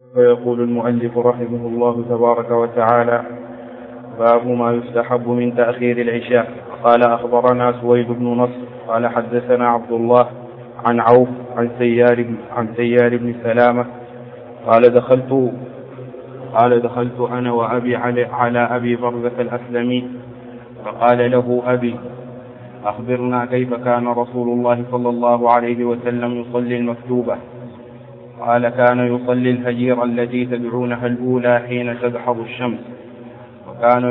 ويقول المؤلف رحمه الله تبارك وتعالى: باب ما يستحب من تأخير العشاء. قال: أخبرنا سويد بن نصر قال: حدثنا عبد الله عن عوف عن سيار بن سلامة قال: دخلت أنا وأبي على أبي برزة الأسلمي، فقال له أبي: أخبرنا كيف كان رسول الله صلى الله عليه وسلم يصلي المكتوبة؟ قال: كان يصلي الهجير التي تدعونها الأولى حين تدحض الشمس، وكان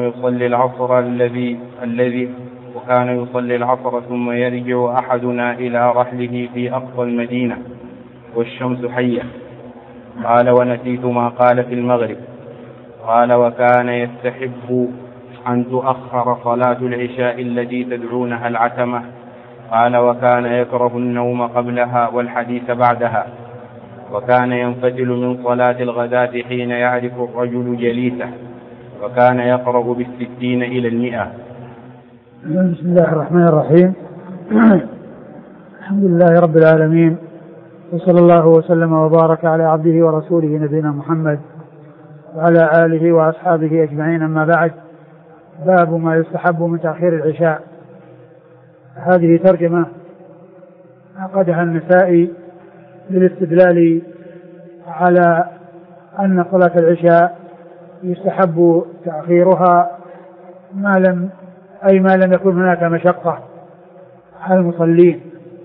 يصلي العصر ثم يرجع أحدنا إلى رحله في أقصى المدينة والشمس حية. قال: ونسيت ما قال في المغرب. قال: وكان يستحب أن تؤخر صلاة العشاء التي تدعونها العتمة. قال: وكان يكره النوم قبلها والحديث بعدها. وكان ينفتل من صلاة الغداة حين يعرف الرجل جليسه، وكان يقرأ ب60 إلى 100. بسم الله الرحمن الرحيم. الحمد لله رب العالمين، وصلى الله وسلم وبارك على عبده ورسوله نبينا محمد وعلى آله وأصحابه أجمعين. أما بعد، باب ما يستحب من تأخير العشاء. هذه ترجمة عقدها النسائي للاستدلال على أن صلاة العشاء يستحب تأخيرها ما لم يكن هناك مشقة على المصلين.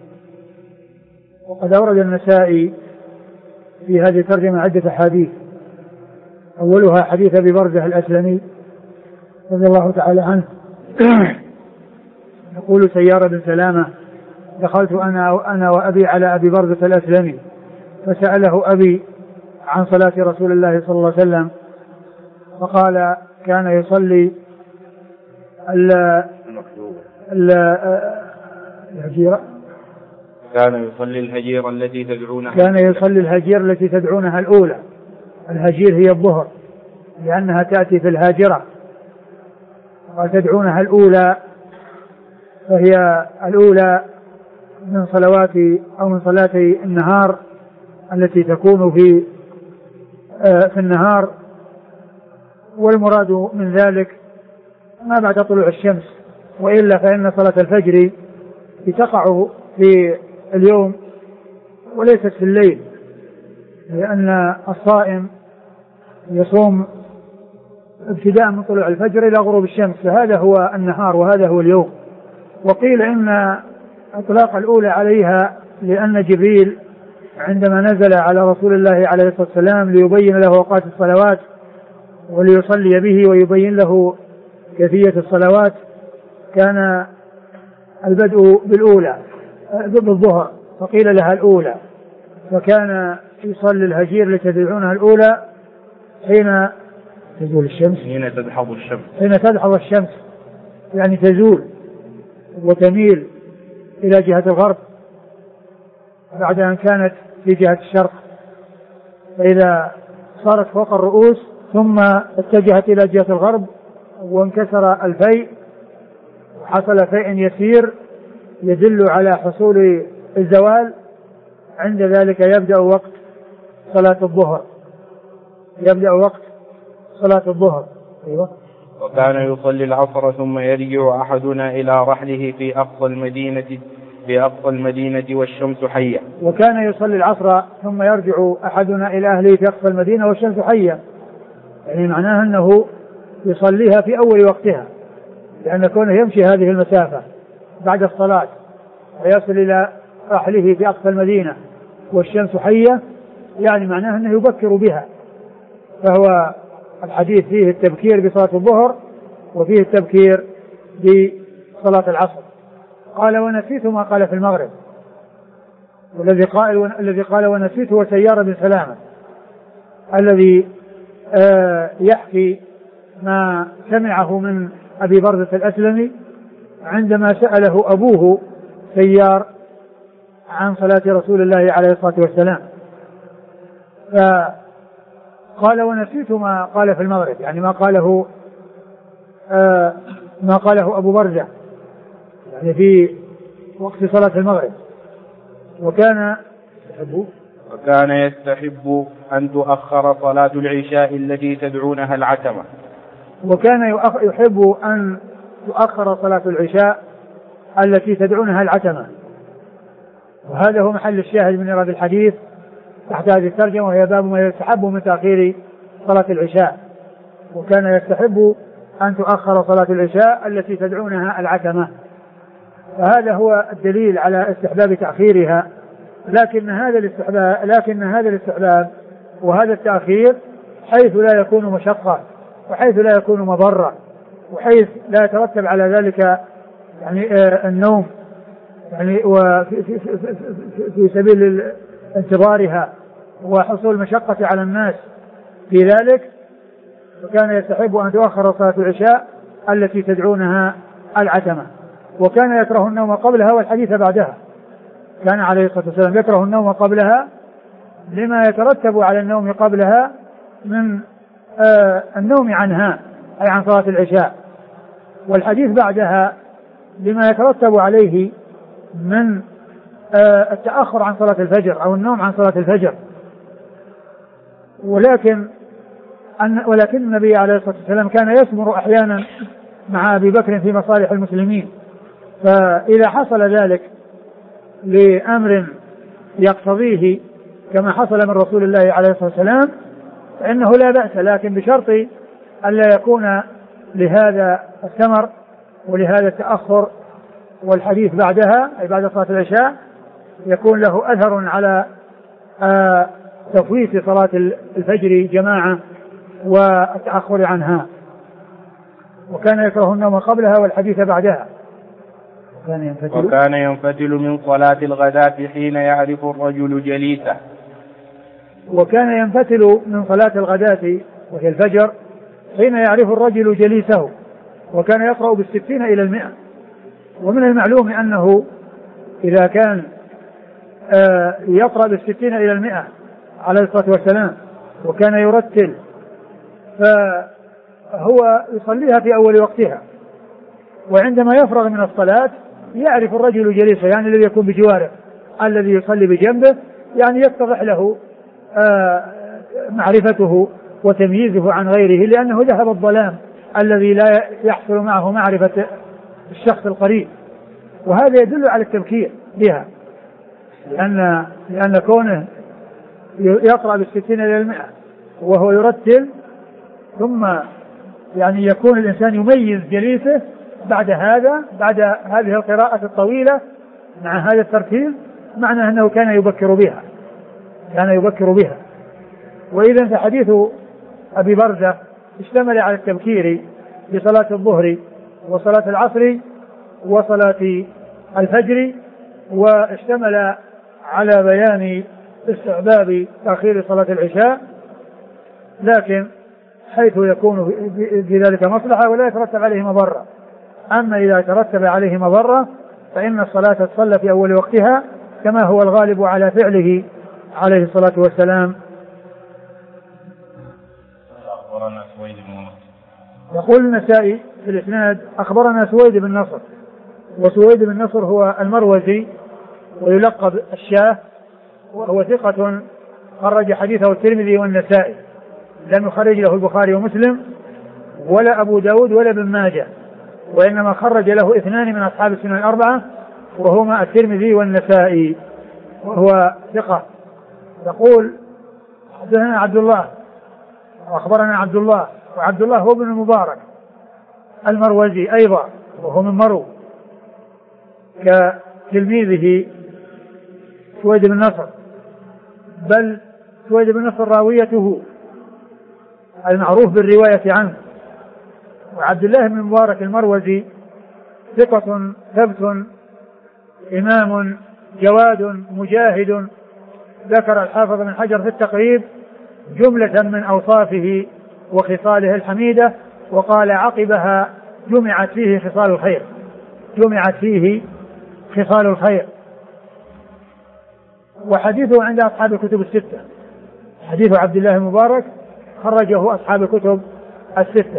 وقد أورد النسائي في هذه الترجمة عدة حديث، أولها حديث أبي برزة الأسلمي رضي الله تعالى عنه يقول: سيار بن سلامة: دخلت أنا وأبي على أبي برزة الأسلمي، فسأله أبي عن صلاة رسول الله صلى الله عليه وسلم، فقال: كان يصلي الهجيرة. كان يصلي الهجير التي تدعونها الأولى. الهجير هي الظهر، لأنها تأتي في الهاجرة، وتدعونها الأولى فهي الأولى من صلوات أو من صلاتي النهار التي تكون في النهار. والمراد من ذلك ما بعد طلوع الشمس، وإلا فإن صلاة الفجر تقع في اليوم وليست في الليل، لأن الصائم يصوم ابتداء من طلوع الفجر إلى غروب الشمس، فهذا هو النهار وهذا هو اليوم. وقيل إن إطلاق الأولى عليها لأن جبريل عندما نزل على رسول الله عليه الصلاة والسلام ليبين له أوقات الصلوات وليصلي به ويبين له كيفية الصلوات، كان البدء بالأولى بالظهر، فقيل لها الأولى، فكان يصلي الهجير التي تدعونها الأولى حين تدحض الشمس، يعني تزول وتميل إلى جهة الغرب بعد أن كانت في جهة الشرق، فإذا صارت فوق الرؤوس ثم اتجهت إلى جهة الغرب وانكسر الفيء وحصل فيء يسير يدل على حصول الزوال، عند ذلك يبدأ وقت صلاة الظهر. أيوة. وكان يصلي العصر ثم يرجع أحدنا إلى رحله في أقصى المدينة والشمس حية. وكان يصلي العصر ثم يرجع أحدنا إلى أهله في أقصى المدينة والشمس حية، يعني معناه أنه يصليها في أول وقتها، لأن كونه يمشي هذه المسافة بعد الصلاة ويصل إلى رحله في أقصى المدينة والشمس حية، يعني معناه أنه يبكر بها. فهو الحديث فيه التبكير بصلاة الظهر وفيه التبكير بصلاة العصر. قال: ونسيت ما قال في المغرب. والذي قال ونسيت هو سيار بن سلامة الذي يحكي ما سمعه من أبي برزة الأسلمي عندما سأله أبوه سيار عن صلاة رسول الله عليه الصلاة والسلام، فقال: ونسيت ما قال في المغرب، يعني ما قاله أبو برزة يعني في وقت صلاة المغرب. وكان وكان يستحب أن تؤخر صلاة العشاء التي تدعونها العتمة. وكان يحب أن تؤخر صلاة العشاء التي تدعونها العتمة. وهذا هو محل الشاهد من إيراد الحديث تحت هذه الترجمة، وهي باب ما يستحب من تأخير صلاة العشاء. وكان يستحب أن تؤخر صلاة العشاء التي تدعونها العتمة، فهذا هو الدليل على استحباب تأخيرها. لكن هذا الاستحباب وهذا التأخير حيث لا يكون مشقة، وحيث لا يكون مضرة، وحيث لا يترتب على ذلك يعني النوم يعني في سبيل انتظارها وحصول مشقة على الناس في ذلك. وكان يستحب أن تؤخر صلاة العشاء التي تدعونها العتمة. وكان يكره النوم قبلها والحديث بعدها. كان عليه الصلاة والسلام يكره النوم قبلها لما يترتب على النوم قبلها من النوم عنها أي عن صلاة العشاء، والحديث بعدها لما يترتب عليه من التأخر عن صلاة الفجر أو النوم عن صلاة الفجر. ولكن النبي عليه الصلاة والسلام كان يسمر أحيانا مع أبي بكر في مصالح المسلمين، فإذا حصل ذلك لأمر يقتضيه كما حصل من رسول الله عليه الصلاة والسلام فإنه لا بأس، لكن بشرط ألا يكون لهذا الثمر ولهذا التأخر والحديث بعدها أي بعد صلاة العشاء يكون له أثر على تفويت صلاة الفجر جماعة والتأخر عنها. وكان يكره النوم قبلها والحديث بعدها. وكان ينفتل من صلاة الغداة حين يعرف الرجل جليسه. وكان ينفتل من صلاة الغداة وهي الفجر حين يعرف الرجل جليسه، وكان يقرأ بالستين إلى 100. ومن المعلوم أنه إذا كان يقرأ بالستين إلى 100 عليه الصلاة والسلام وكان يرتل فهو يصليها في أول وقتها، وعندما يفرغ من الصلاة يعرف الرجل جليسه يعني الذي يكون بجواره الذي يصلي بجنبه، يعني يتضح له معرفته وتمييزه عن غيره، لأنه ذهب الظلام الذي لا يحصل معه معرفة الشخص القريب. وهذا يدل على التبكير بها، لأن كونه يقرأ بالستين إلى 100 وهو يرتل ثم يعني يكون الإنسان يميز جليسه بعد هذه القراءة الطويلة مع هذا الترتيل، معنى أنه كان يبكر بها. وإذا فحديث أبي برزة اشتمل على التبكير بصلاة الظهر وصلاة العصر وصلاة الفجر، واشتمل على بيان استحباب تأخير صلاة العشاء، لكن حيث يكون في ذلك مصلحة ولا يترتب عليه مضرة. أما إذا ترتب عليه مضرة فإن الصلاة تصلى في أول وقتها كما هو الغالب على فعله عليه الصلاة والسلام. يقول النسائي في الإسناد أخبرنا سويد بن نصر، وسويد بن نصر هو المروزي ويلقب الشاه، وهو ثقة خرج حديثه الترمذي والنسائي، لم يخرج له البخاري ومسلم ولا أبو داود ولا ابن ماجه، وإنما خرج له 2 من أصحاب السنن الأربعة وهما الترمذي والنسائي، وهو ثقة. يقول حدثنا عبد الله وأخبرنا عبد الله، وعبد الله هو ابن المبارك المروزي أيضا وهو من مرو كتلميذه سويد بن نصر، بل سويد بن نصر راويته المعروف بالرواية عنه. وعبد الله بن المبارك المروزي ثقة ثبت إمام جواد مجاهد. ذكر الحافظ بن حجر في التقريب جملة من أوصافه وخصاله الحميدة، وقال عقبها جمعت فيه خصال الخير. وحديثه عند أصحاب الكتب الستة، حديث عبد الله المبارك خرجه أصحاب الكتب الستة.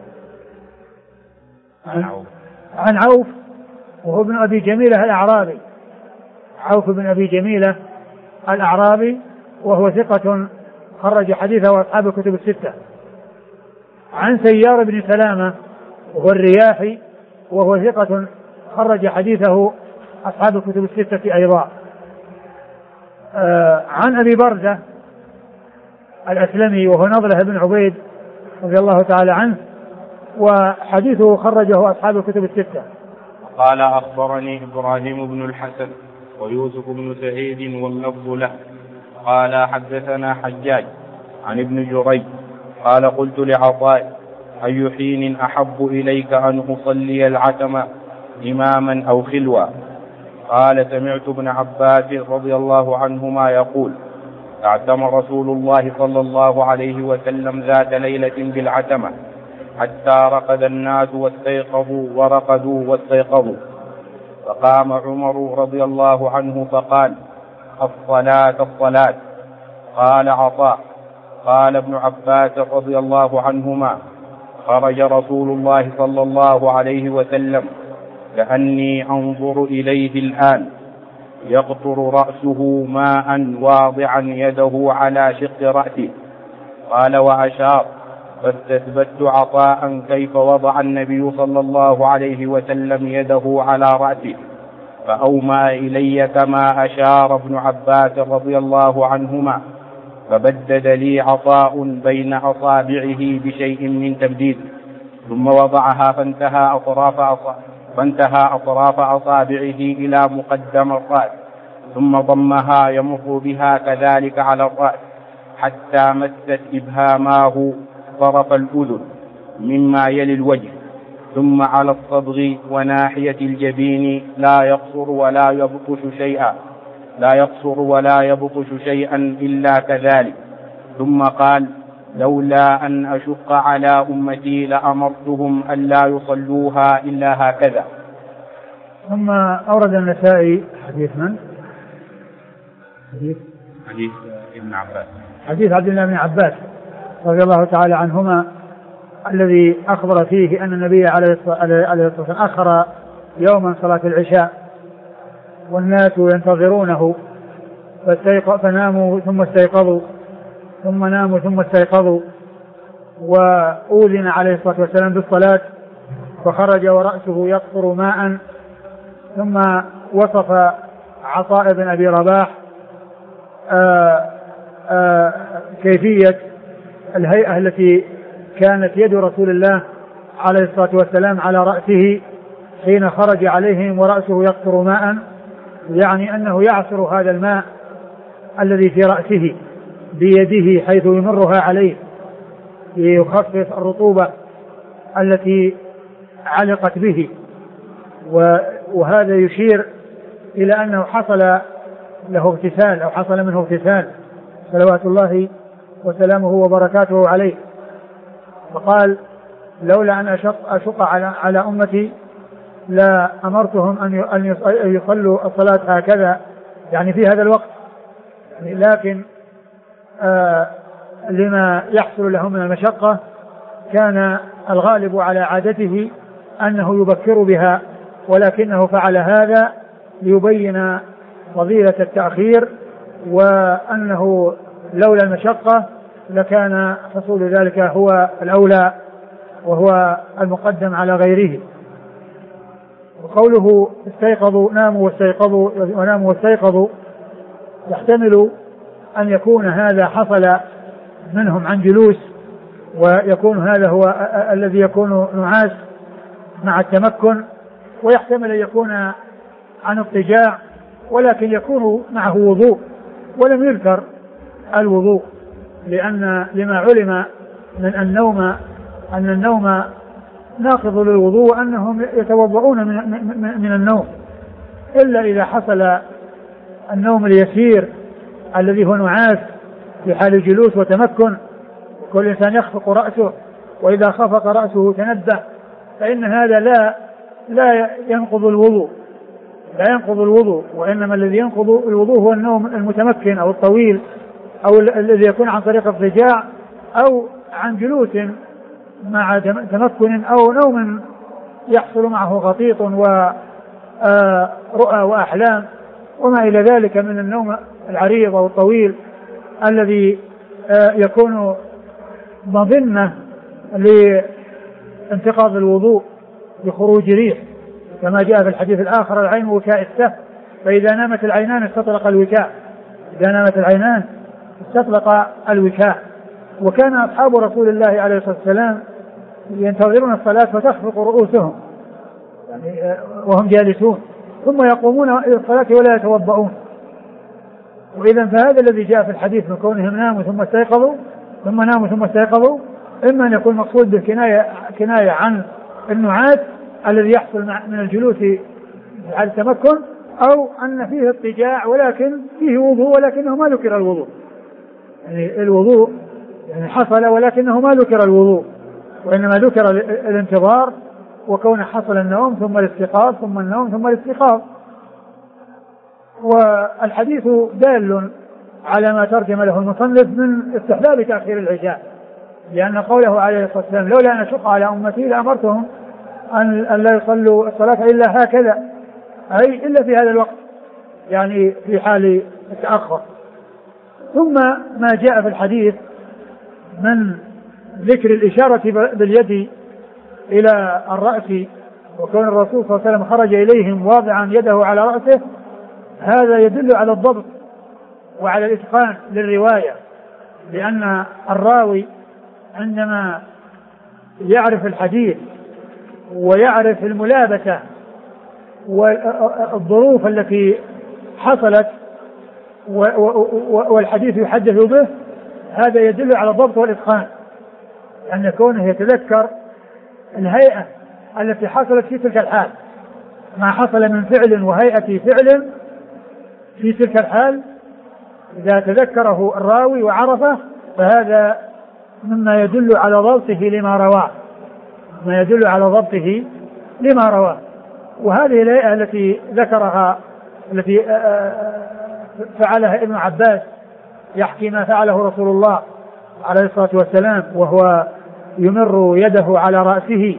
عن عوف وهو ابن أبي جميلة الأعرابي، عوف بن أبي جميلة الأعرابي وهو ثقة خرج حديثه أصحاب الكتب الستة. عن سيار بن سلامة وهو الرياحي وهو ثقة خرج حديثه أصحاب الكتب الستة أيضا. عن أبي برزة الأسلمي وهو نضلة بن عبيد رضي الله تعالى عنه وحديثه خرجه أصحاب الكتب الستة. قال أخبرني إبراهيم بن الحسن ويوسف بن سعيد واللفظ له قال حدثنا حجاج عن ابن جريج قال قلت لعطاء أي حين أحب إليك أن أصلي العتمة إماما أو خلوة؟ قال سمعت ابن عباس رضي الله عنهما يقول اعتم رسول الله صلى الله عليه وسلم ذات ليلة بالعتمة حتى رقد الناس واستيقظوا ورقدوا واستيقظوا، فقام عمر رضي الله عنه فقال الصلاة الصلاة. قال عطاء قال ابن عباس رضي الله عنهما خرج رسول الله صلى الله عليه وسلم كأني أنظر إليه الآن يقطر رأسه ماء واضعا يده على شق رأسه. قال وأشار فاستثبت عطاء كيف وضع النبي صلى الله عليه وسلم يده على رأسه فأومى إلي كما أشار ابن عباس رضي الله عنهما، فبدد لي عطاء بين أصابعه بشيء من تبديد ثم وضعها فانتهى أطراف أصابعه إلى مقدم الرأس ثم ضمها يمر بها كذلك على الرأس حتى مست إبهاماه طرف الأذن مما يلي الوجه ثم على الصدغ وناحية الجبين لا يقصر ولا يبطش شيئا إلا كذلك. ثم قال لولا أن أشق على أمتي لأمرتهم أن لا يصلوها إلا هكذا. ثم أورد النسائي حديث من؟ حديث ابن عباس، حديث عبد الله بن عباس رضي الله تعالى عنهما الذي أخبر فيه أن النبي عليه الصلاة والسلام أخر يوما صلاة العشاء والناس ينتظرونه فناموا ثم استيقظوا ثم ناموا ثم استيقظوا، وأذن عليه الصلاة والسلام بالصلاة فخرج ورأسه يقطر ماء. ثم وصف عطاء بن أبي رباح كيفية الهيئة التي كانت يد رسول الله عليه الصلاة والسلام على رأسه حين خرج عليهم ورأسه يقطر ماء، يعني أنه يعصر هذا الماء الذي في رأسه بيده حيث يمرها عليه ليخفف الرطوبة التي علقت به. وهذا يشير إلى أنه حصل له اغتسال أو حصل منه اغتسال صلوات الله وسلامه وبركاته عليه. فقال لولا أن أشق على أمتي لا أمرتهم أن يصلوا الصلاة هكذا، يعني في هذا الوقت، لكن لما يحصل لهم من المشقة كان الغالب على عادته أنه يبكر بها، ولكنه فعل هذا ليبين فضيلة التأخير وأنه لولا المشقة لكان حصول ذلك هو الأولى وهو المقدم على غيره. وقوله استيقظوا ناموا واستيقظوا يحتمل أن يكون هذا حصل منهم عن جلوس، ويكون هذا هو الذي يكون نعاس مع التمكن، ويحتمل أن يكون عن اضطجاع، ولكن يكون معه وضوء ولم يذكر الوضوء لما علم من أن النوم ناقض للوضوء، أنهم يتوضؤون من النوم، إلا إذا حصل النوم اليسير الذي هو نعاس في حال جلوس وتمكن، كل إنسان يخفق رأسه، وإذا خفق رأسه تنبه، فإن هذا لا ينقض الوضوء، وإنما الذي ينقض الوضوء هو النوم المتمكن أو الطويل أو الذي يكون عن طريق اضطجاع أو عن جلوس مع تمكن أو نوم يحصل معه غطيط ورؤى وأحلام وما إلى ذلك من النوم العريض أو الطويل الذي يكون مظنة لانتقاض الوضوء بخروج ريح، كما جاء في الحديث الآخر: العين وكاء السهم، فإذا نامت العينان استطلق الوكاء، إذا نامت العينان استطلق الوكاء. وكان أصحاب رسول الله عليه الصلاة والسلام ينتظرون الصلاة فتخفق رؤوسهم يعني وهم جالسون، ثم يقومون إلى الصلاة ولا يتوضؤون. وإذا فهذا الذي جاء في الحديث من كونهم ناموا ثم استيقظوا إما أن يكون مقصود بالكناية عن النعاس الذي يحصل من الجلوس على التمكن، أو أن فيه اضطجاع ولكن فيه وضوء ولكنه ما ذكر الوضوء، يعني الوضوء يعني حصل ولكنه ما ذكر الوضوء، وإنما ذكر الانتظار وكون حصل النوم ثم الاستيقاظ ثم النوم ثم الاستيقاظ. والحديث دال على ما ترجم له المصنف من استحباب تأخير العشاء، لأن قوله عليه الصلاة والسلام: لولا أن أشق على أمتي لأمرتهم أن لا يصلوا الصلاة إلا هكذا، أي إلا في هذا الوقت، يعني في حال التأخر. ثم ما جاء في الحديث من ذكر الإشارة باليد إلى الرأس، وكون الرسول صلى الله عليه وسلم خرج إليهم واضعا يده على رأسه، هذا يدل على الضبط وعلى الإتقان للرواية، لأن الراوي عندما يعرف الحديث ويعرف الملابسة والظروف التي حصلت والحديث يحدث به، هذا يدل على الضبط والإتقان، أن كونه يتذكر الهيئة التي حصلت في تلك الحال، ما حصل من فعل وهيئة فعل في تلك الحال إذا تذكره الراوي وعرفه، فهذا مما يدل على ضبطه لما رواه. وهذه الهيئة التي ذكرها التي فعلها ابن عباس يحكي ما فعله رسول الله عليه الصلاة والسلام، وهو يمر يده على رأسه،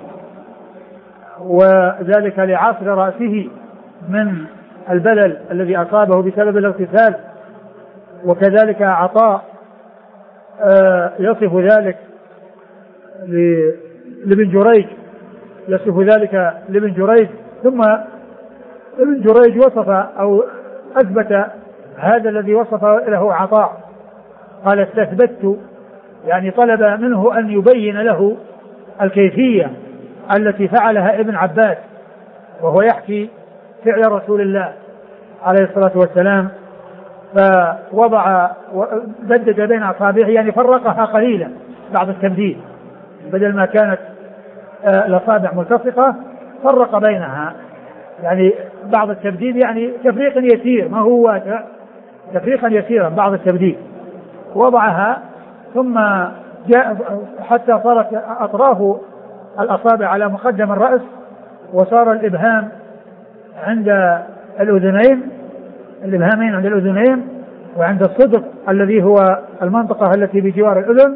وذلك لعصر رأسه من البلل الذي أصابه بسبب الاغتسال. وكذلك عطاء يصف ذلك لابن جريج، ثم ابن جريج وصف أو أثبت هذا الذي وصف له عطاء، قال: استثبت، يعني طلب منه أن يبين له الكيفية التي فعلها ابن عباس، وهو يحكي فعل رسول الله عليه الصلاة والسلام، فوضع بدد بين أصابعه، يعني فرقها قليلا بعد التمديد، بدل ما كانت الأصابع ملتصقة فرق بينها، يعني بعض التبديد يعني تفريق يسير، ما هو تفريقا يسيرا بعض التبديد، وضعها ثم جاء حتى صارت أطراف الأصابع على مقدم الرأس، وصار الإبهام عند الأذنين وعند الصدق الذي هو المنطقة التي بجوار الأذن،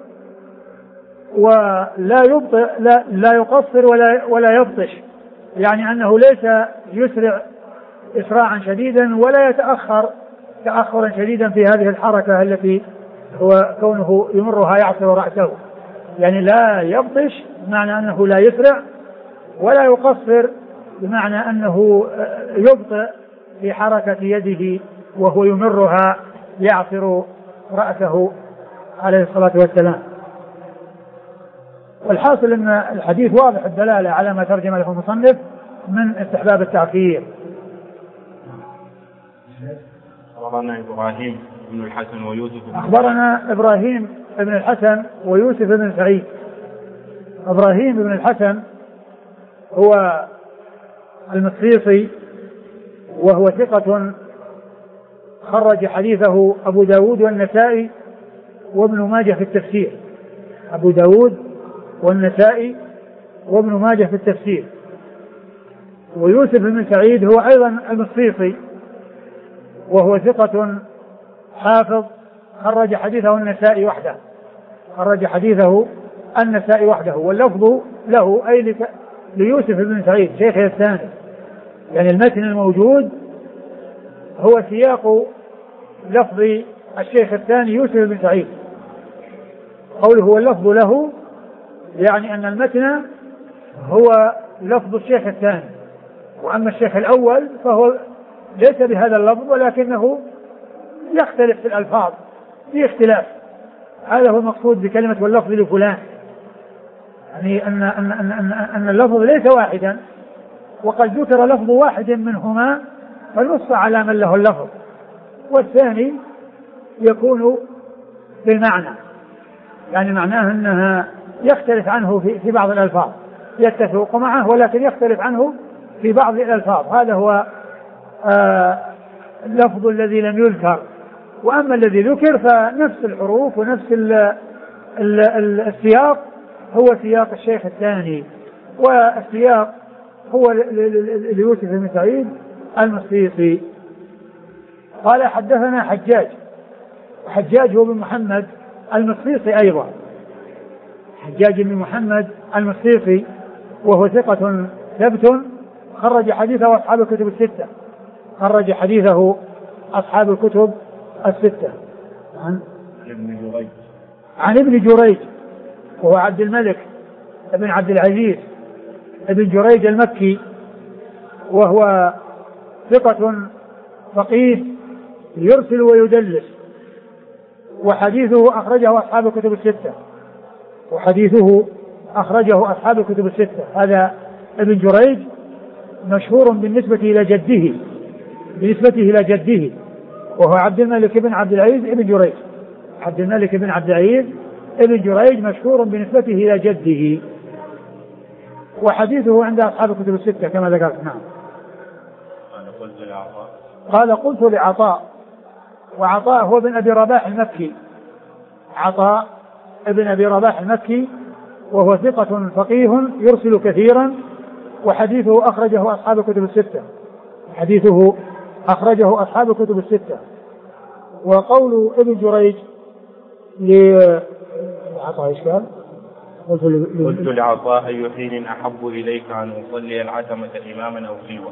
ولا يبطئ لا يقصر ولا يبطش، يعني أنه ليس يسرع إسراعا شديدا ولا يتأخر تأخرا شديدا في هذه الحركة التي هو كونه يمرها يعصر رأسه، يعني لا يبطش بمعنى أنه لا يسرع، ولا يقصر بمعنى أنه يبطئ في حركة يده وهو يمرها يعصر رأسه عليه الصلاة والسلام. والحاصل أن الحديث واضح الدلالة على ما ترجم له المصنف من استحباب التأخير. أخبرنا إبراهيم بن الحسن ويوسف أخبرنا إبراهيم بن الحسن ويوسف بن سعيد. إبراهيم بن الحسن هو المصيصي، وهو ثقة خرج حديثه أبو داود والنسائي وابن ماجه في التفسير، أبو داود والنسائي وابن ماجه في التفسير. ويوسف بن سعيد هو أيضا المصيصي، وهو ثقة حافظ خرج حديثه النسائي وحده، واللفظ له أي ليوسف بن سعيد شيخه الثاني، يعني المتن الموجود هو سياق لفظ الشيخ الثاني يوسف بن سعيد. قوله واللفظ له يعني أن المتن هو لفظ الشيخ الثاني، وأما الشيخ الأول فهو ليس بهذا اللفظ ولكنه يختلف في الألفاظ في اختلاف. هذا هو المقصود بكلمة واللفظ لفلان، يعني أن اللفظ ليس واحدا، وقد ذكر لفظ واحد منهما فنص على من له اللفظ، والثاني يكون بالمعنى، يعني معناه أنها يختلف عنه في بعض الألفاظ، يتفق معه ولكن يختلف عنه في بعض الألفاظ. هذا هو اللفظ الذي لم يذكر. وأما الذي ذكر فنفس الحروف ونفس السياق هو سياق الشيخ الثاني، والسياق هو ليوسف بن سعيد المصيصي. قال حدثنا حجاج هو بن محمد المصيصي أيضا، حجاج بن محمد المصيصي، وهو ثقة ثبت خرج حديثه أصحاب الكتب الستة، خرج حديثه أصحاب الكتب الستة. عن ابن جريج وهو عبد الملك ابن عبد العزيز ابن جريج المكي، وهو ثقة فقيه يرسل ويدلس، وحديثه أخرجه أصحاب الكتب الستة، وحديثه أخرجه أصحاب الكتب الستة. هذا ابن جريج مشهور بالنسبة إلى جده وهو عبد الملك بن عبد العزيز ابن جريج. عبد الملك بن عبد العزيز ابن جريج مشهور بنسبته إلى جده، وحديثه عند أصحاب الكتب الستة كما ذكرت. نعم. قال قلت لعطاء، وعطاء هو ابن أبي رباح المكي، عطاء ابن أبي رباح المكي، وهو ثقة فقيه يرسل كثيرا، وحديثه أخرجه أصحاب الكتب الستة، حديثه أخرجه أصحاب الكتب الستة. وقول ابن جريج لعطاء إيش قال؟ قلت لعطاء أي حين أحب إليك أن أصلي العتمة إماما أو خلوة؟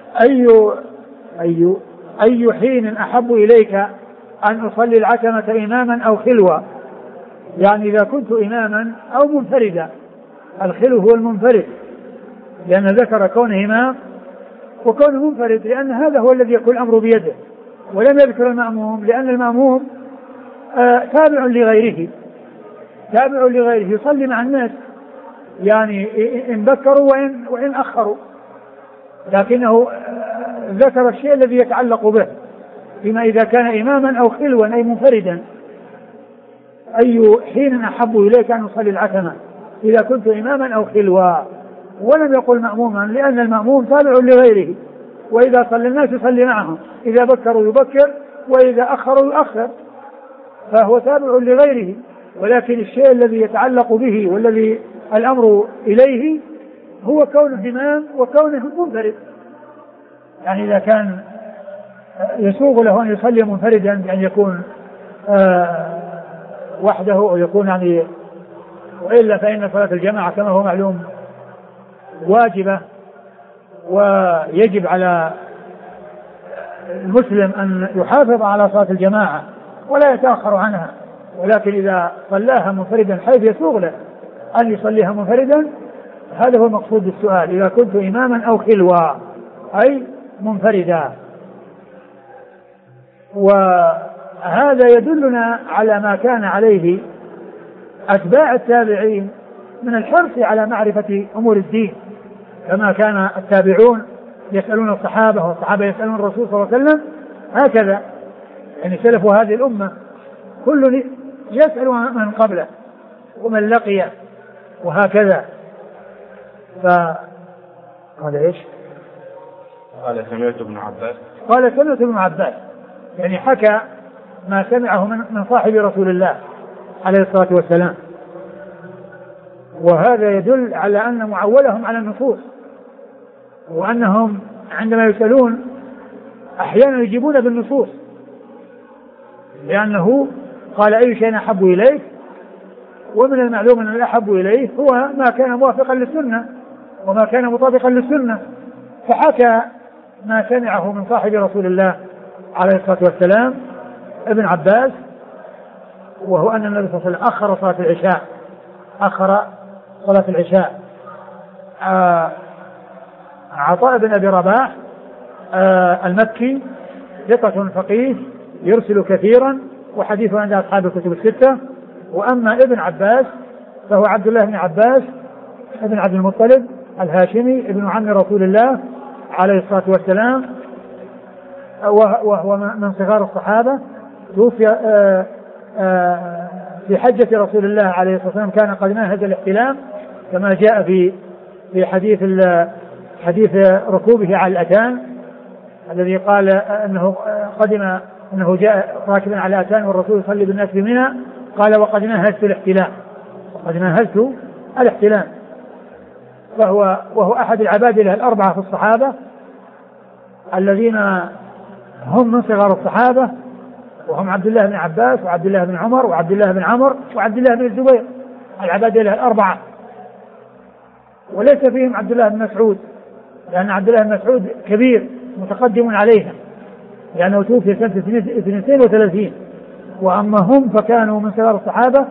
أي حين أحب إليك أن أصلي العتمة إماما أو خلوة، يعني إذا كنت إماما أو منفردا. الخلو هو المنفرد، لأن ذكر كونه إمام وكونه منفرد، لأن هذا هو الذي يكون الأمر بيده، ولم يذكر المأموم، لأن المأموم تابع لغيره يصلي مع الناس، يعني إن بكروا وإن أخروا، لكنه ذكر الشيء الذي يتعلق به، فيما إذا كان إماما أو خلوا أي منفردا. أي حين أحب إليك أن أصلي العتمة إذا كنت إماما أو خلوا، ولم يقل مأموما، لأن المأموم تابع لغيره، وإذا صلى الناس يصلي معهم، إذا بكروا يبكر وإذا أخروا يؤخر، فهو تابع لغيره. ولكن الشيء الذي يتعلق به والذي الأمر إليه هو كونه إمام وكونه منفرد، يعني إذا كان يسوغ له أن يصلي منفردا بأن يكون وحده أو يكون يعني، وإلا فإن صلاة الجماعة كما هو معلوم واجبة، ويجب على المسلم أن يحافظ على صلاة الجماعة ولا يتأخر عنها. ولكن إذا صلاها منفردا حيث يسوغ له أن يصليها منفردا، هذا هو المقصود بالسؤال، إذا كنت إماما أو خلوا أي منفردا. وهذا يدلنا على ما كان عليه أتباع التابعين من الحرص على معرفة أمور الدين، كما كان التابعون يسألون الصحابة والصحابة يسألون الرسول صلى الله عليه وسلم، هكذا يعني سلف هذه الأمة كل يسأل من قبله ومن لقيه وهكذا. فهذا إيش؟ قال سمعت ابن عباس، يعني حكى ما سمعه من صاحب رسول الله عليه الصلاة والسلام، وهذا يدل على أن معولهم على النصوص، وأنهم عندما يسألون أحيانا يجيبون بالنصوص، لأنه قال أي شيء أحب إليك، ومن المعلوم أن الأحب إليه هو ما كان موافقا للسنة وما كان مطابقا للسنة، فحكى ما سمعه من صاحب رسول الله عليه الصلاة والسلام ابن عباس، وهو أن النبي صلى الله عليه وسلم أخر صلاة العشاء. عطاء بن أبي رباح المكي ثقة فقيه يرسل كثيرا وحديثه عند أصحاب الكتب الستة. وأما ابن عباس فهو عبد الله بن عباس ابن عبد المطلب الهاشمي ابن عم رسول الله عليه الصلاة والسلام، وهو من صغار الصحابة. توفي في حجة رسول الله عليه الصلاة والسلام، كان قد ناهز الاحتلام كما جاء في حديث ركوبه على الأتان الذي قال أنه قدم، أنه جاء راكبا على أتان والرسول يصلي بالناس في منى، قال وقد ناهزت الاحتلام. وهو أحد العبادلة الأربعة في الصحابة الذين هم من صغار الصحابة، وهم عبد الله بن عباس وعبد الله بن عمر وعبد الله بن عمرو وعبد الله بن الزبير، العبادلة الأربعة. وليس فيهم عبد الله بن مسعود، لأن عبد الله بن مسعود كبير متقدم عليهم لأنه توفي سنة 32، وأما هم فكانوا من صغار الصحابة،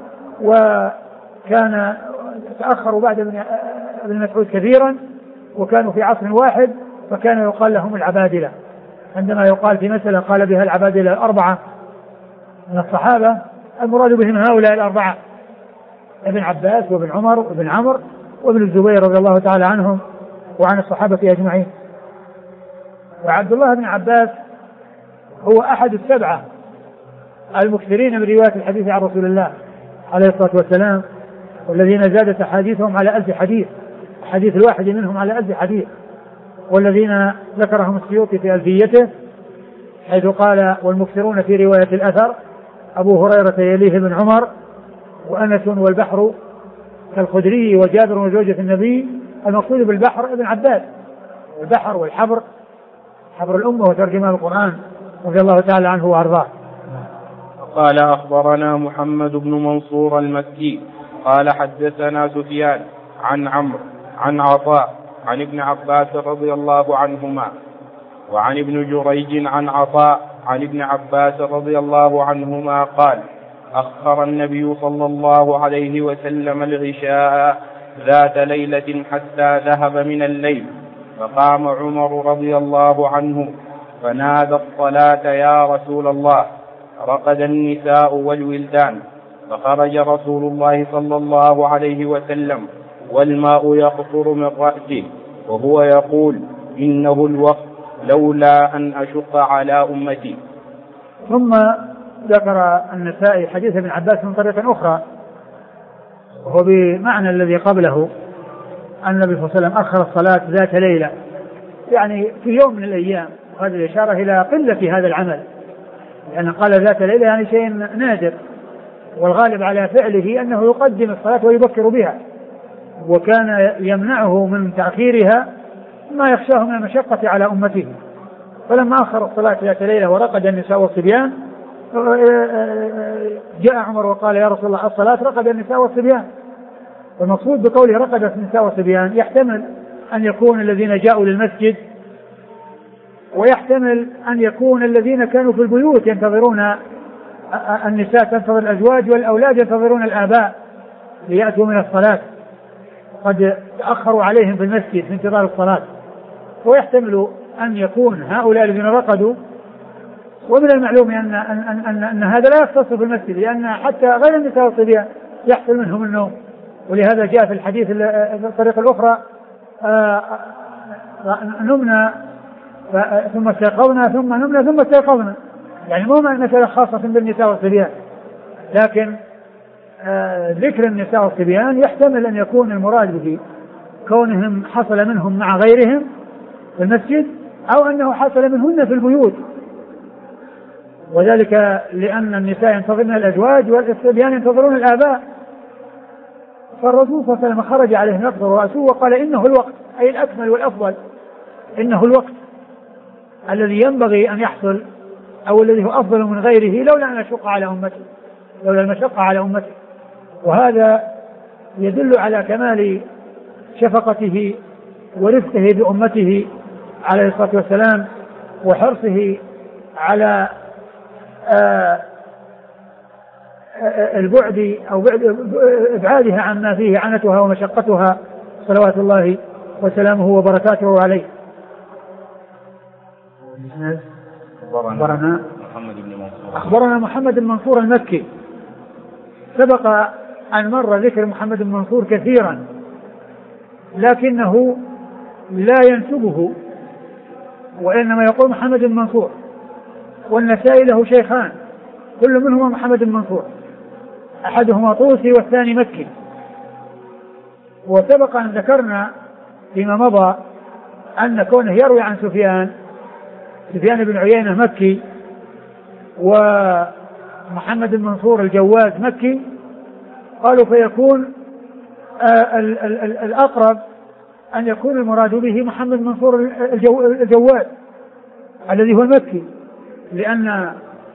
وكان تأخروا بعد ابن مسعود كثيرا، وكانوا في عصر واحد، فكان يقال لهم العبادلة. عندما يقال في مسألة قال بها العبادلة الأربعة من الصحابة، المراد بهم هؤلاء الأربعة: ابن عباس وابن عمر وابن عمرو وابن الزبير رضي الله تعالى عنهم وعن الصحابة أجمعين. وعبد الله بن عباس هو أحد السبعة المكثرين من رواية الحديث عن رسول الله عليه الصلاة والسلام، والذين زادت أحاديثهم على 1000 حديث، حديث الواحد منهم على 1000 حديث، والذين ذكرهم السيوطي في ألفيته حيث قال: والمكثرون في رواية الأثر أبو هريرة يليه بن عمر وأنس والبحر كالخدري وجابر وزوجة النبي. المقصود بالبحر ابن عباس، البحر والحبر، حبر الأمة وترجمة القرآن رضي الله تعالى عنه وأرضاه. قال: أخبرنا محمد بن منصور المكي قال: حدثنا سفيان عن عمرو عن عطاء عن ابن عباس رضي الله عنهما، وعن ابن جريج عن عطاء عن ابن عباس رضي الله عنهما قال: أخر النبي صلى الله عليه وسلم العشاء ذات ليلة حتى ذهب من الليل، فقام عمر رضي الله عنه فنادى الصلاة: يا رسول الله، رقد النساء والولدان. فخرج رسول الله صلى الله عليه وسلم والماء يقطر من رأسه وهو يقول: إنه الوقت لولا أن أشق على أمتي. ثم ذكر النسائي حديث ابن عباس من طريقة أخرى، وهو بمعنى الذي قبله، أن النبي صلى الله عليه وسلم أخر الصلاة ذات ليلة، يعني في يوم من الأيام. وهذه الإشارة إلى قلة هذا العمل، لأن قال ذات ليلة يعني شيء نادر، والغالب على فعله أنه يقدم الصلاة ويبكر بها، وكان يمنعه من تأخيرها ما يخشاه من المشقة على أمته. فلما أخر الصلاة ذات ليلة ورقد النساء والصبيان، جاء عمر وقال: يا رسول الله، الصلاة رقد النساء والصبيان. والمقصود بقوله رقدت النساء والصبيان يحتمل أن يكون الذين جاءوا للمسجد، ويحتمل أن يكون الذين كانوا في البيوت ينتظرون، النساء تنتظر الأزواج والأولاد ينتظرون الآباء ليأتوا من الصلاة، قد تأخروا عليهم في المسجد في انتظار الصلاة. ويحتمل أن يكون هؤلاء الذين رقدوا. ومن المعلوم أن هذا لا يختص بالمسجد، لأن حتى غير النساء والصبيان يحصل منهم النوم. ولهذا جاء في الحديث الطريقة الأخرى: نمنا ثم استيقظنا ثم نمنا ثم استيقظنا. يعني مو مسألة خاصة بالنساء والصبيان، لكن ذكر النساء والصبيان يحتمل أن يكون المراد به كونهم حصل منهم مع غيرهم في المسجد، أو أنه حصل منهن في البيوت، وذلك لأن النساء ينتظرن الأزواج والصبيان ينتظرون الآباء. فالرسول صلى الله عليه وسلم خرج عليه نقض رأسه وقال: إنه الوقت، أي الأكمل والأفضل، إنه الوقت الذي ينبغي أن يحصل، أو الذي هو أفضل من غيره، لولا أن أشق على أمتي، لولا المشقة على أمتي. وهذا يدل على كمال شفقته ورفقه بأمته عليه الصلاة والسلام، وحرصه على البعد أو إبعادها عما فيه عنتها ومشقتها صلوات الله وسلامه وبركاته عليه. أخبرنا محمد بن منصور المكي. سبق أن مر ذكر محمد بن منصور كثيرا، لكنه لا ينسبه، وإنما يقول محمد بن منصور، والنسائي له شيخان كل منهما محمد بن منصور، أحدهما طوسي والثاني مكي. وسبق أن ذكرنا فيما مضى أن كونه يروي عن سفيان بن عيينة مكي، ومحمد بن منصور الجواز مكي، قالوا فيكون الأقرب أن يكون المراد به محمد بن منصور الجواز الذي هو المكي، لأن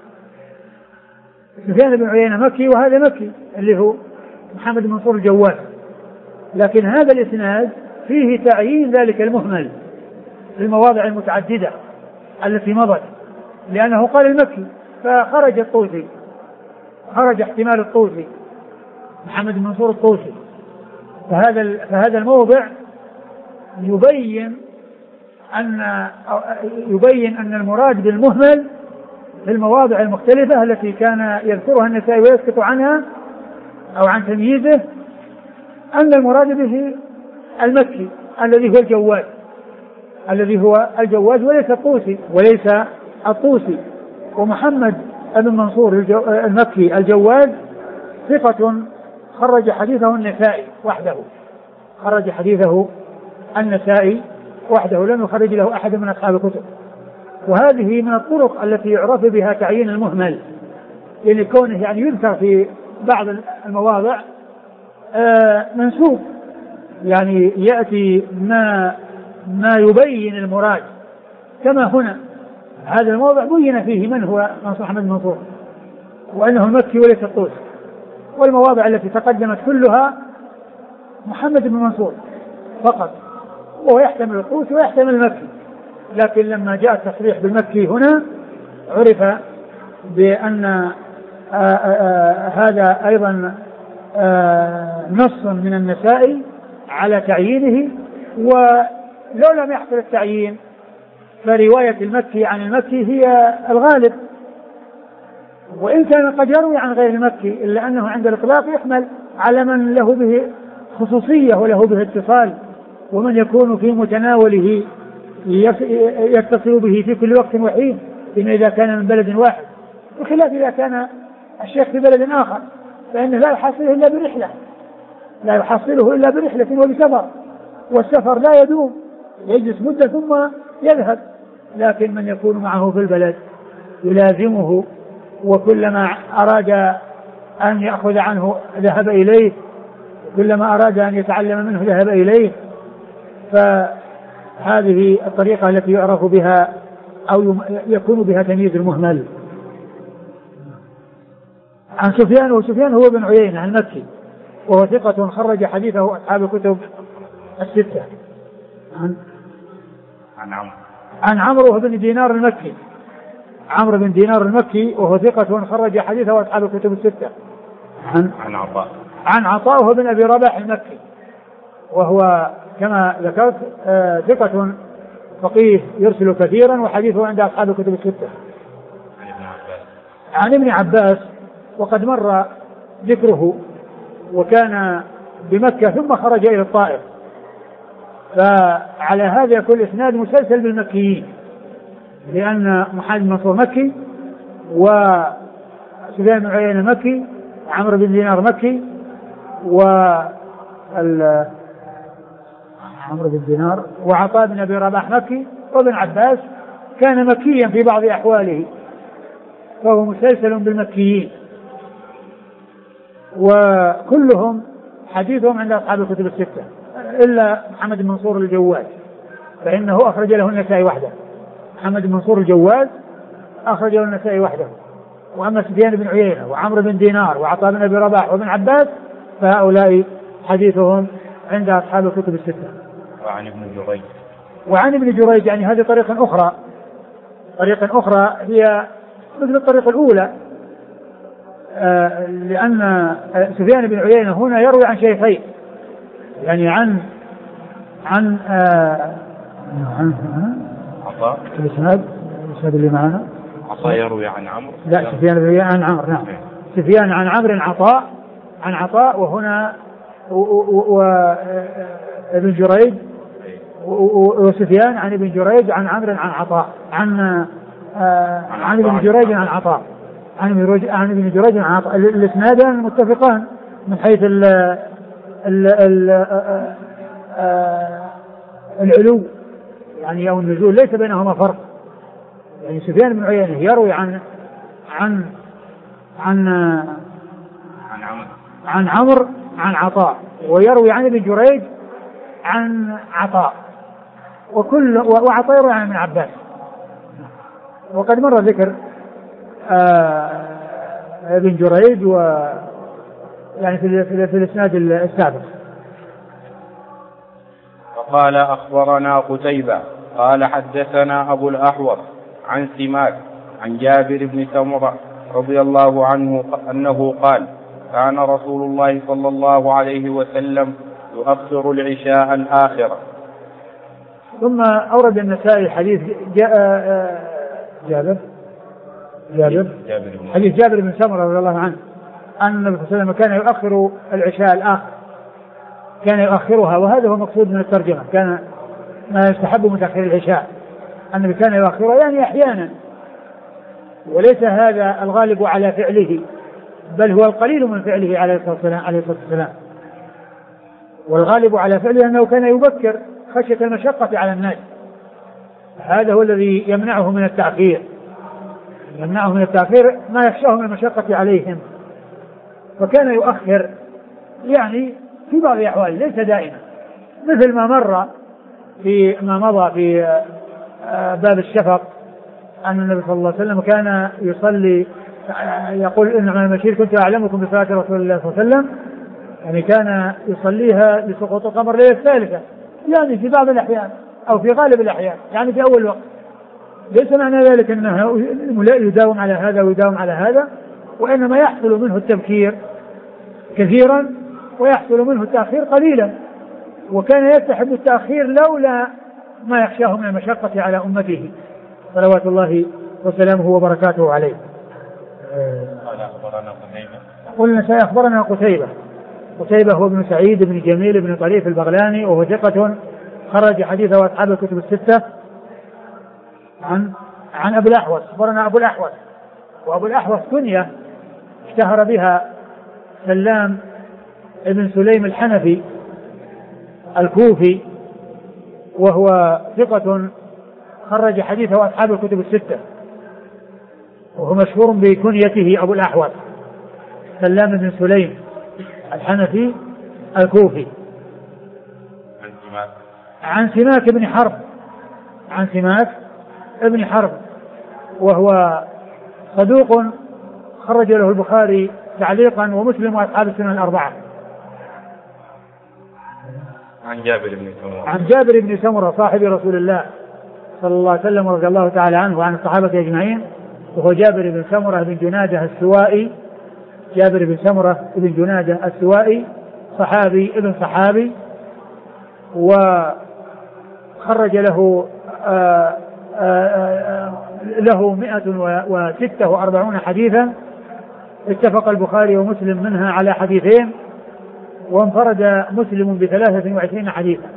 سفيان بن عيينة مكي وهذا مكي اللي هو محمد بن منصور الجواز. لكن هذا الإسناد فيه تعيين ذلك المهمل في المواضع المتعددة التي مضت، لأنه قال المكي فخرج الطوسي، خرج احتمال الطوسي محمد بن منصور الطوسي. فهذا الموضع يبين أن المراد بالمهمل في المواضع المختلفة التي كان يذكرها النسائي ويسكت عنها أو عن تمييزه، أن المراد به المكي الذي هو الجواز وليس الطوسي. ومحمد بن منصور المكي الجواز ثقة خرج حديثه النسائي وحده، لم يخرج له أحد من أصحاب الكتب. وهذه من الطرق التي يعرف بها تعيين المهمل، يعني كونه يعني يذكر في بعض المواضع منسوب، يعني يأتي ما يبين المراد، كما هنا هذا الموضع بين فيه من هو محمد بن منصور وأنه المكي وليس الطوسي، والمواضع التي تقدمت كلها محمد بن منصور فقط، وهو يحتمل الطوسي ويحتمل المكي. لكن لما جاء التصريح بالمكي هنا عرف بأن هذا أيضا نص من النسائي على تعيينه، ولو لم يحصل التعيين فرواية المكي عن المكي هي الغالب، وإن كان قد يروي عن غير المكي، إلا أنه عند الإطلاق يحمل على من له به خصوصية وله به اتصال، ومن يكون في متناوله يتصل به في كل وقت وحين، إن إذا كان من بلد واحد، بخلاف إذا كان الشيخ في بلد آخر فإنه لا يحصله إلا برحلة وبسفر، والسفر لا يدوم، يجلس مدة ثم يذهب. لكن من يكون معه في البلد يلازمه، وكلما أراد أن يأخذ عنه ذهب إليه، كلما أراد أن يتعلم منه ذهب إليه. فهذه الطريقة التي يعرف بها أو يكون بها تمييز المهمل. عن سفيان، وسفيان هو بن عيينة المكي، وهو ثقة خرج حديثه أصحاب الكتب الستة. عن عمرو بن دينار المكي، عمرو بن دينار المكي وهو ثقة خرج حديثه أصحاب الكتب الستة. عن عطاء بن أبي رباح المكي، وهو كما ذكرت ثقة فقيه يرسل كثيرا وحديثه عند أصحاب الكتب الستة. عن ابن عباس وقد مر ذكره، وكان بمكة ثم خرج إلى الطائف، فعلى هذا يكون الإسناد مسلسل بالمكيين، لأن محمد بن منصور مكي، وسفيان بن عيينة مكي، عمرو بن دينار مكي، عمرو بن دينار وعطاء بن أبي رباح مكي، وابن عباس كان مكيا في بعض أحواله، فهو مسلسل بالمكيين، وكلهم حديثهم عند أصحاب الكتب الستة إلا محمد بن منصور الجواز، فإنه أخرج له النسائي وحده. محمد بن منصور الجواز أخرج له النسائي وحده. وأما سفيان بن عيينة وعمرو بن دينار وعطاء بن أبي رباح وابن عباس فهؤلاء حديثهم عند أصحاب الكتب الستة. وعن ابن جريج يعني هذه طريقة أخرى هي مثل الطريقة الأولى، لأن سفيان بن عيينة هنا يروي عن شيخين، يعني عن عطاء الإسناد اللي معنا، عطاء يروي عن عمرو، لا سفيان بن عيينة عن عمرو، نعم سفيان عن عمرو عن عطاء، وهنا وابن جريج، وسفيان عن ابن جريج عن عمرو عن عطاء، عن ابن جريج عن عطاء، عن ابن جريج عن عطاء. الاسنادان متفقان من حيث العلو يعني أو النزول، ليس بينهما فرق. يعني سفيان بن عيينة يروي عن عمرو عن عطاء، ويروي عن ابن جريج عن عطاء، وعطاء يروي عن ابن عباس. وقد مر ذكر ابن جريج يعني في الاسناد السابق. فقال أخبرنا قتيبة قال حدثنا أبو الأحوص عن سماك عن جابر بن سمرة رضي الله عنه أنه قال كان رسول الله صلى الله عليه وسلم يؤخر العشاء الآخرة. ثم أورد النسائي حديث حديث جابر بن سمرة رضي الله عنه أن النبي صلى الله عليه وسلم كان يؤخر العشاء الآخر، كان يؤخرها، وهذا هو مقصود من الترجمة، كان ما يستحب من تأخير العشاء، النبي كان يؤخرها يعني أحيانا، وليس هذا الغالب على فعله، بل هو القليل من فعله عليه الصلاة والسلام. والغالب على فعله أنه كان يبكر خشية المشقة على الناس، هذا هو الذي يمنعه من التأخير، ما يخشاه من المشقة عليهم، فكان يؤخر يعني في بعض الأحوال ليس دائما، مثل ما مضى في باب الشفق أن النبي صلى الله عليه وسلم كان يصلي، يقول إن من المشير كنت أعلمكم بصلاة رسول الله صلى الله عليه وسلم، يعني كان يصليها لسقوط القمر ليلة الثالثة، يعني في بعض الأحيان أو في غالب الأحيان، يعني في أول وقت. ليس معنى ذلك أنه يداوم على هذا ويداوم على هذا، وإنما يحصل منه التبكير كثيرا ويحصل منه التأخير قليلا، وكان يستحب التأخير لولا ما يخشاه من المشقة على أمته صلوات الله وسلامه وبركاته عليه. قلنا سيخبرنا قتيبة هو ابن سعيد بن جميل بن طريف البغلاني، وهو ثقة خرج حديثه أصحاب الكتب الستة. عن أبو الأحوص، أخبرنا أبو الأحوص، وأبو الأحوص كنية اشتهر بها سلام ابن سليم الحنفي الكوفي، وهو ثقة خرج حديثه أصحاب الكتب الستة، وهو مشهور بكنيته أبو الأحوص سلام بن سليم الحنفي الكوفي. عن سماك ابن حرب، وهو صدوق خرج له البخاري تعليقا ومسلم وأصحاب السنن الأربعة. عن جابر بن سمرة صاحب رسول الله صلى الله عليه وسلم رضي الله تعالى عنه وعن الصحابة أجمعين، وهو جابر بن سمرة بن جنادة السوائي صحابي صحابي، وخرج له 146 حديثا، اتفق البخاري ومسلم منها على حديثين، وانفرد مسلم ب23 حديثا،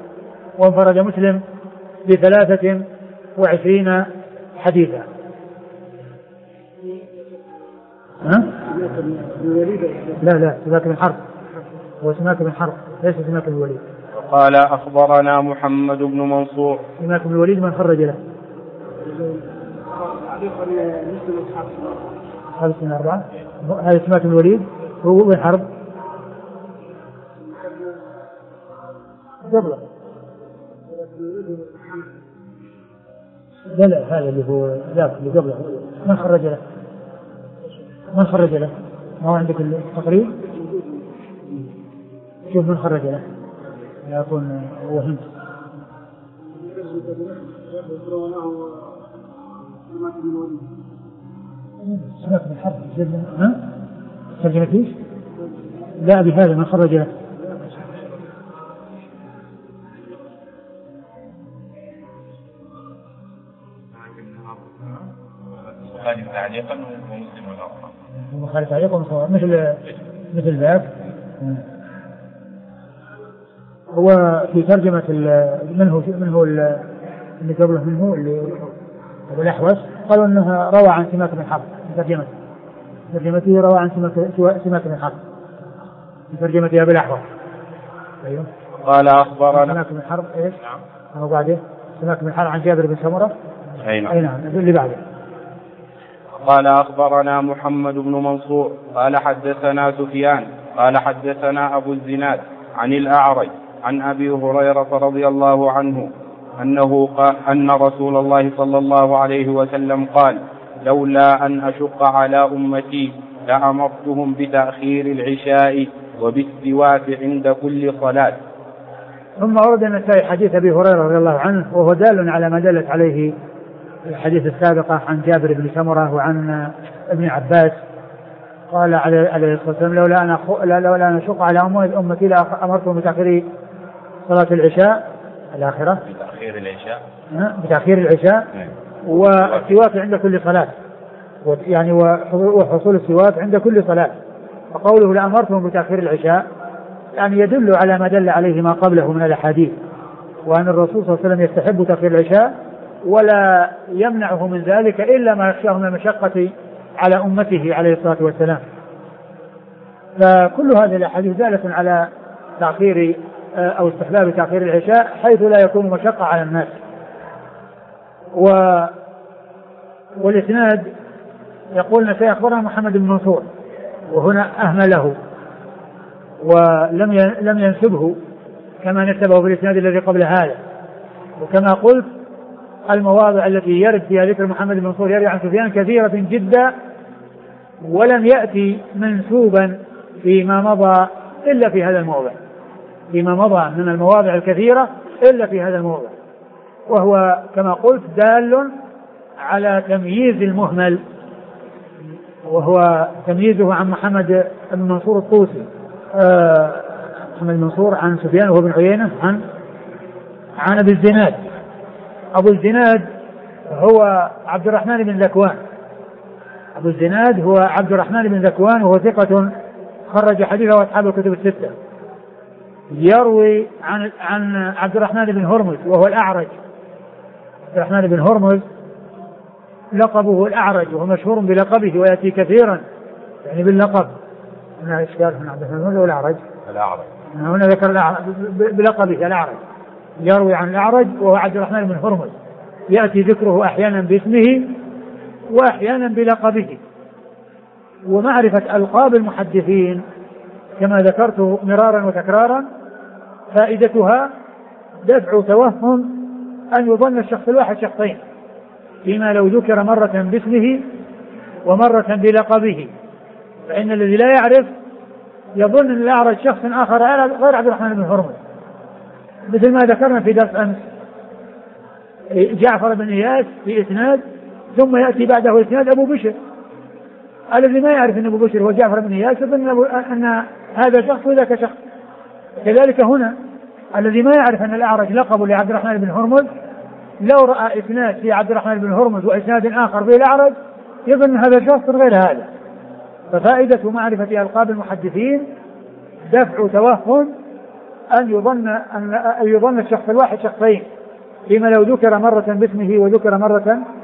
حديثا. لا سماك بن حرب، هو سماك بن حرب ليس سماك بن الوليد. وقال أخبرنا محمد بن منصور. سماك بن الوليد من خرج له هذا السنة 4. هذا سماك بن الوليد هو بن حرب قبله. لا هذا اللي هو ذاك اللي قبله من خرج له ما هو عندك التقريب، شوف من خرج له لا يكون وهمت. سماك بن حرب ترجمة ايش؟ لا بهذا من خرج له. مخالف تعليقا ومسلم والآخر مخالف تعليقا مثل ذاك. هو في ترجمة من هو اللي قبله منه اللي أبو الأحوص قالوا أنه روى عن سماك بن حرب في ترجمته روى عن سماك بن حرب في ترجمة أبو الأحوص. أيوه. قال أخبرنا سماك بن حرب إيش؟ أو بعده سماك بن حرب عن جابر بن سمرة. أي نعم اللي بعده. قال أخبرنا محمد بن منصور قال حدثنا سفيان قال حدثنا أبو الزناد عن الأعرج عن أبي هريرة رضي الله عنه أن رسول الله صلى الله عليه وسلم قال لولا أن أشق على أمتي لأمرتهم بتأخير العشاء وبالسواك عند كل صلاة. ثم ورد النسائي حديث أبي هريرة رضي الله عنه وهو دال على ما دلت عليه الحديث السابقة عن جابر بن سمرة وعن ابن عباس. قال عليه الصلاة والسلام لولا أن أشق على أمتي لأمرتهم بتأخير صلاة العشاء الآخرة بتأخير العشاء والسواك عند كل صلاة يعني وحصول السواك عند كل صلاة. فقوله لأمرتهم بتأخير العشاء يعني يدل على ما دل عليه ما قبله من الأحاديث وأن الرسول صلى الله عليه وسلم يستحب تأخير العشاء ولا يمنعه من ذلك إلا ما يخشاه من المشقة على أمته عليه الصلاة والسلام. فكل هذه الأحاديث دالة على تأخير أو استحباب تأخير العشاء حيث لا يكون مشقة على الناس. والإسناد يقول سيخبرنا محمد بن منصور وهنا أهمله ولم ينسبه كما نسبه بالإسناد الذي قبل هذا. وكما قلت المواضع التي يرد فيها ذكر محمد بن منصور يروي عن سفيان كثيرة جدا ولم يأتي منسوبا فيما مضى إلا في هذا الموضع فيما مضى من المواضع الكثيرة إلا في هذا الموضع. وهو كما قلت دال على تمييز المهمل وهو تمييزه عن محمد بن منصور الطوسي محمد بن منصور عن سفيان وهو بن عيينة عن أبي الزناد. أبو الزناد هو عبد الرحمن بن ذكوان. أبو الزناد هو عبد الرحمن بن ذكوان وهو ثقة خرج حديثه أصحاب الكتب الستة. يروي عن عبد الرحمن بن هرمز وهو الأعرج. عبد الرحمن بن هرمز لقبه الأعرج وهو مشهور بلقبه ويأتي كثيرا يعني باللقب. هنا إشكال من عبد الرحمن ولا الأعرج هنا ذكر بلقبه الأعرج. يروي عن الأعرج وهو عبد الرحمن بن هرمز يأتي ذكره أحيانا باسمه وأحيانا بلقبه. ومعرفة ألقاب المحدثين كما ذكرت مرارا وتكرارا فائدتها دفع توهم أن يظن الشخص الواحد شخصين فيما لو ذكر مرة باسمه ومرة بلقبه فإن الذي لا يعرف يظن أن الأعرج شخص آخر غير عبد الرحمن بن هرمز. مثل ما ذكرنا في درس أمس جعفر بن إياس في إسناد ثم يأتي بعده إسناد أبو بشر. الذي ما يعرف أن أبو بشر هو جعفر بن إياس يظن أن هذا شخص وذاك شخص. كذلك هنا الذي ما يعرف أن الأعرج لقب لعبد الرحمن بن هرمز لو رأى إسناد في عبد الرحمن بن هرمز وإسناد آخر في الأعرج يظن هذا شخص غير هذا. ففائدة معرفة ألقاب المحدثين دفع توهم أن يظن الشخص الواحد شخصين فيما لو ذكر مرة باسمه وذكر مرة